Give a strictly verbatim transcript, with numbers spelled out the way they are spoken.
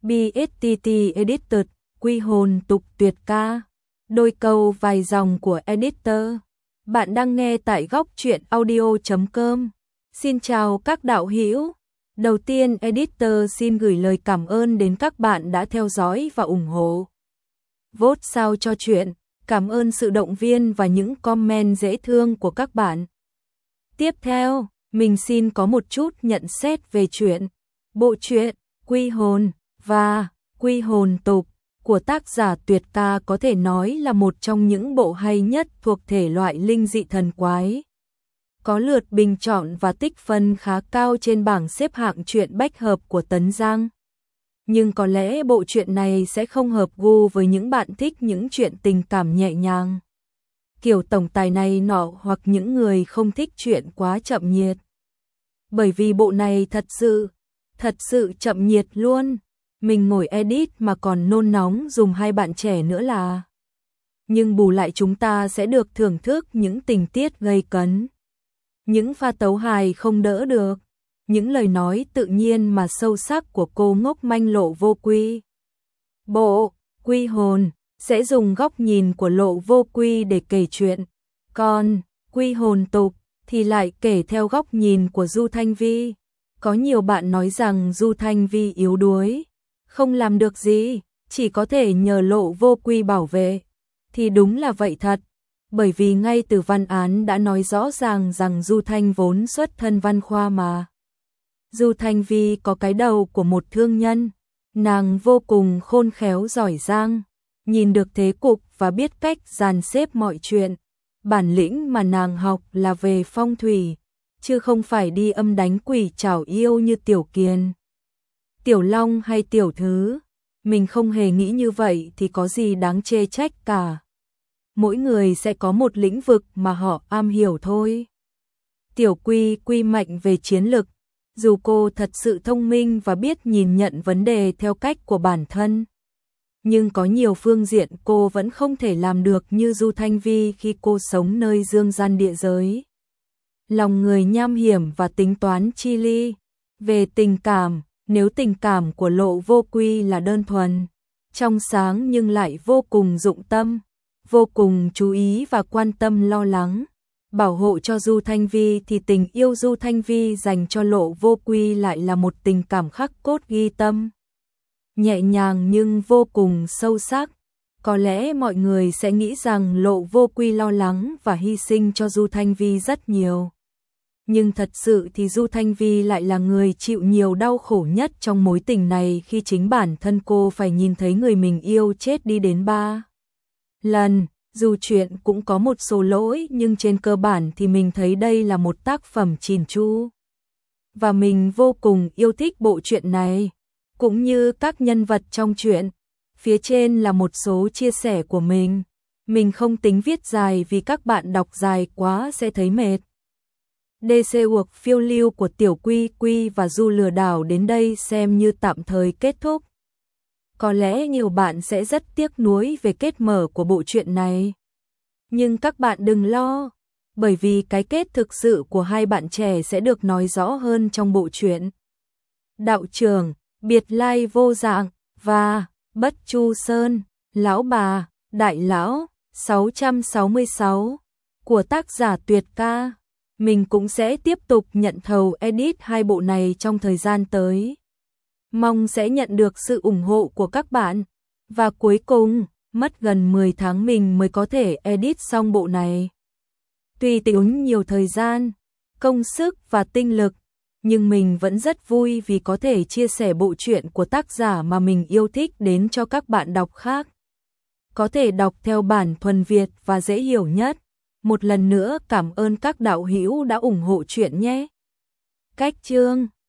bê ét tê tê Edited, quy hồn tục tuyệt ca. Đôi câu vài dòng của editor. Bạn đang nghe tại góc truyện audio chấm com. Xin chào các đạo hữu. Đầu tiên editor xin gửi lời cảm ơn đến các bạn đã theo dõi và ủng hộ. Vote sao cho chuyện. Cảm ơn sự động viên và những comment dễ thương của các bạn. Tiếp theo, mình xin có một chút nhận xét về chuyện. Bộ truyện Quy hồn và Quy hồn tục của tác giả Tuyệt Ca có thể nói là một trong những bộ hay nhất thuộc thể loại linh dị thần quái. Có lượt bình chọn và tích phân khá cao trên bảng xếp hạng truyện bách hợp của Tấn Giang. Nhưng có lẽ bộ truyện này sẽ không hợp gu với những bạn thích những chuyện tình cảm nhẹ nhàng, kiểu tổng tài này nọ, hoặc những người không thích chuyện quá chậm nhiệt. Bởi vì bộ này thật sự, thật sự chậm nhiệt luôn. Mình ngồi edit mà còn nôn nóng dùm hai bạn trẻ nữa là. Nhưng bù lại chúng ta sẽ được thưởng thức những tình tiết gây cấn, những pha tấu hài không đỡ được, những lời nói tự nhiên mà sâu sắc của cô ngốc manh Lộ Vô Quy. Bộ Quy hồn sẽ dùng góc nhìn của Lộ Vô Quy để kể chuyện, còn Quy hồn tục thì lại kể theo góc nhìn của Du Thanh Vi. Có nhiều bạn nói rằng Du Thanh Vi yếu đuối, không làm được gì, chỉ có thể nhờ Lộ Vô Quy bảo vệ. Thì đúng là vậy thật, bởi vì ngay từ văn án đã nói rõ ràng rằng Du Thanh vốn xuất thân văn khoa mà. Du Thanh Vi có cái đầu của một thương nhân, nàng vô cùng khôn khéo giỏi giang, nhìn được thế cục và biết cách dàn xếp mọi chuyện. Bản lĩnh mà nàng học là về phong thủy, chứ không phải đi âm đánh quỷ chảo yêu như Tiểu Kiền, Tiểu Long hay Tiểu Thứ. Mình không hề nghĩ như vậy thì có gì đáng chê trách cả. Mỗi người sẽ có một lĩnh vực mà họ am hiểu thôi. Tiểu Quy Quy mạnh về chiến lực, dù cô thật sự thông minh và biết nhìn nhận vấn đề theo cách của bản thân, nhưng có nhiều phương diện cô vẫn không thể làm được như Du Thanh Vi khi cô sống nơi dương gian địa giới. Lòng người nham hiểm và tính toán chi ly. Về tình cảm, nếu tình cảm của Lộ Vô Quy là đơn thuần, trong sáng nhưng lại vô cùng dụng tâm, vô cùng chú ý và quan tâm lo lắng, bảo hộ cho Du Thanh Vi, thì tình yêu Du Thanh Vi dành cho Lộ Vô Quy lại là một tình cảm khắc cốt ghi tâm. Nhẹ nhàng nhưng vô cùng sâu sắc. Có lẽ mọi người sẽ nghĩ rằng Lộ Vô Quy lo lắng và hy sinh cho Du Thanh Vi rất nhiều. Nhưng thật sự thì Du Thanh Vi lại là người chịu nhiều đau khổ nhất trong mối tình này, khi chính bản thân cô phải nhìn thấy người mình yêu chết đi đến ba lần. Dù chuyện cũng có một số lỗi, nhưng trên cơ bản thì mình thấy đây là một tác phẩm chỉn chu. Và mình vô cùng yêu thích bộ truyện này, cũng như các nhân vật trong truyện. Phía trên là một số chia sẻ của mình. Mình không tính viết dài vì các bạn đọc dài quá sẽ thấy mệt. đê xê cuộc phiêu lưu của Tiểu Quy Quy và Du lừa đảo đến đây xem như tạm thời kết thúc. Có lẽ nhiều bạn sẽ rất tiếc nuối về kết mở của bộ truyện này. Nhưng các bạn đừng lo, bởi vì cái kết thực sự của hai bạn trẻ sẽ được nói rõ hơn trong bộ truyện. Đạo trưởng, Biệt Lai Vô Dạng và Bất Chu Sơn, Lão Bà, Đại Lão, sáu trăm sáu mươi sáu của tác giả Tuyệt Ca. Mình cũng sẽ tiếp tục nhận thầu edit hai bộ này trong thời gian tới. Mong sẽ nhận được sự ủng hộ của các bạn. Và cuối cùng, mất gần mười tháng mình mới có thể edit xong bộ này. Tuy tốn nhiều thời gian, công sức và tinh lực, nhưng mình vẫn rất vui vì có thể chia sẻ bộ truyện của tác giả mà mình yêu thích đến cho các bạn đọc khác. Có thể đọc theo bản thuần Việt và dễ hiểu nhất. Một lần nữa cảm ơn các đạo hữu đã ủng hộ truyện nhé. Cách chương